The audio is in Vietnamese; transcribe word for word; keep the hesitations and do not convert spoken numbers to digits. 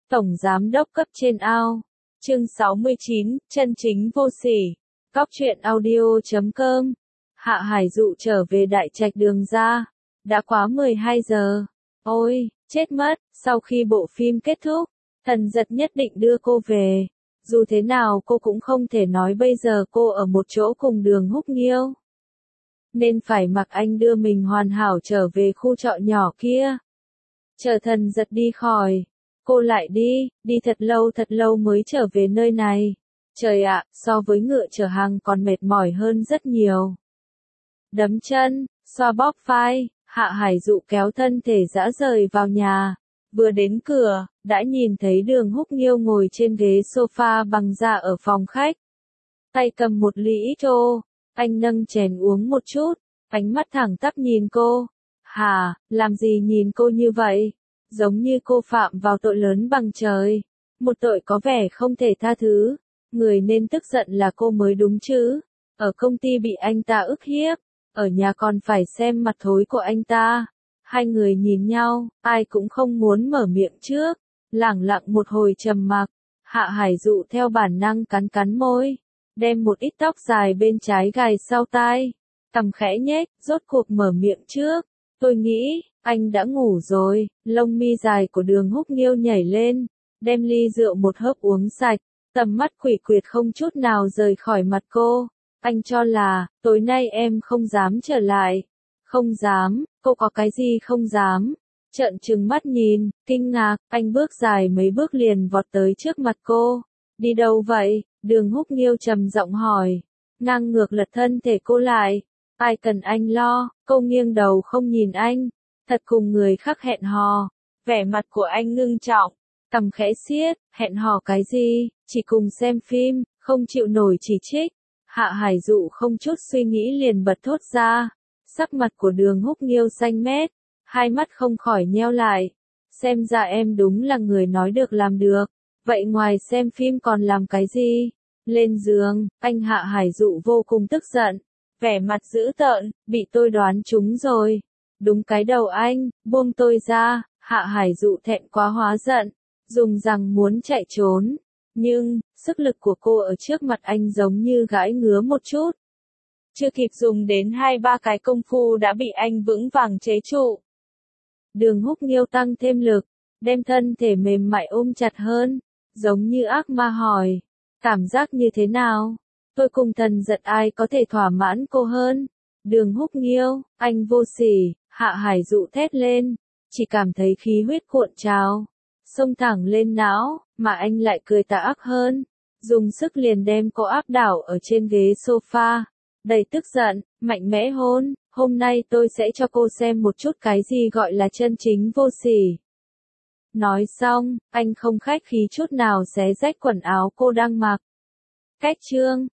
Tổng giám đốc cấp trên ao. Chương sáu mươi chín, chân chính vô sỉ. Cóc truyện audio chấm com. Hạ Hải Dụ trở về Đại Trạch Đường ra. Đã quá mười hai giờ. Ôi, chết mất, sau khi bộ phim kết thúc, Thần Giật nhất định đưa cô về. Dù thế nào cô cũng không thể nói bây giờ cô ở một chỗ cùng Đường Húc Nghiêu. Nên phải mặc anh đưa mình hoàn hảo trở về khu trọ nhỏ kia. Chờ Thần Giật đi khỏi, cô lại đi, đi thật lâu thật lâu mới trở về nơi này. Trời ạ, so với ngựa chở hàng còn mệt mỏi hơn rất nhiều. Đấm chân, xoa bóp vai, Hạ Hải Dụ kéo thân thể dã rời vào nhà. Vừa đến cửa, đã nhìn thấy Đường Húc Nghiêu ngồi trên ghế sofa bằng da ở phòng khách. Tay cầm một ly ít ô, anh nâng chén uống một chút, ánh mắt thẳng tắp nhìn cô. Hà, làm gì nhìn cô như vậy? Giống như cô phạm vào tội lớn bằng trời. Một tội có vẻ không thể tha thứ. Người nên tức giận là cô mới đúng chứ. Ở công ty bị anh ta ức hiếp. Ở nhà còn phải xem mặt thối của anh ta. Hai người nhìn nhau, ai cũng không muốn mở miệng trước. Lẳng lặng một hồi trầm mặc. Hạ Hải Dụ theo bản năng cắn cắn môi. Đem một ít tóc dài bên trái gài sau tai. Cằm khẽ nhếch, rốt cuộc mở miệng trước. Tôi nghĩ, anh đã ngủ rồi. Lông mi dài của Đường Húc Nghiêu nhảy lên. Đem ly rượu một hớp uống sạch. Tầm mắt quỷ quyệt không chút nào rời khỏi mặt cô. Anh cho là, tối nay em không dám trở lại. Không dám, cô có cái gì không dám. Trợn trừng mắt nhìn, kinh ngạc, anh bước dài mấy bước liền vọt tới trước mặt cô. Đi đâu vậy? Đường Húc Nghiêu trầm giọng hỏi. Ngang ngược lật thân thể cô lại. Ai cần anh lo, cô nghiêng đầu không nhìn anh. Thật cùng người khác hẹn hò. Vẻ mặt của anh ngưng trọng. Cằm khẽ xiết, hẹn hò cái gì, chỉ cùng xem phim, không chịu nổi chỉ trích. Hạ Hải Dụ không chút suy nghĩ liền bật thốt ra. Sắc mặt của Đường Húc Nghiêu xanh mét, hai mắt không khỏi nheo lại. Xem ra em đúng là người nói được làm được. Vậy ngoài xem phim còn làm cái gì? Lên giường, anh Hạ Hải Dụ vô cùng tức giận. Vẻ mặt dữ tợn, bị tôi đoán trúng rồi. Đúng cái đầu anh, buông tôi ra. Hạ Hải Dụ thẹn quá hóa giận, dùng rằng muốn chạy trốn. Nhưng, sức lực của cô ở trước mặt anh giống như gãi ngứa một chút. Chưa kịp dùng đến hai ba cái công phu đã bị anh vững vàng chế trụ. Đường Húc Nghiêu tăng thêm lực, đem thân thể mềm mại ôm chặt hơn, giống như ác ma hỏi. Cảm giác như thế nào? Tôi cùng Thần Giật ai có thể thỏa mãn cô hơn? Đường Húc Nghiêu, anh vô sỉ, Hạ Hải Dụ thét lên, chỉ cảm thấy khí huyết cuộn trào, xông thẳng lên não, mà anh lại cười tà ác hơn, dùng sức liền đem cô áp đảo ở trên ghế sofa, đầy tức giận, mạnh mẽ hôn, hôm nay tôi sẽ cho cô xem một chút cái gì gọi là chân chính vô sỉ. Nói xong, anh không khách khí chút nào xé rách quần áo cô đang mặc. Cách chương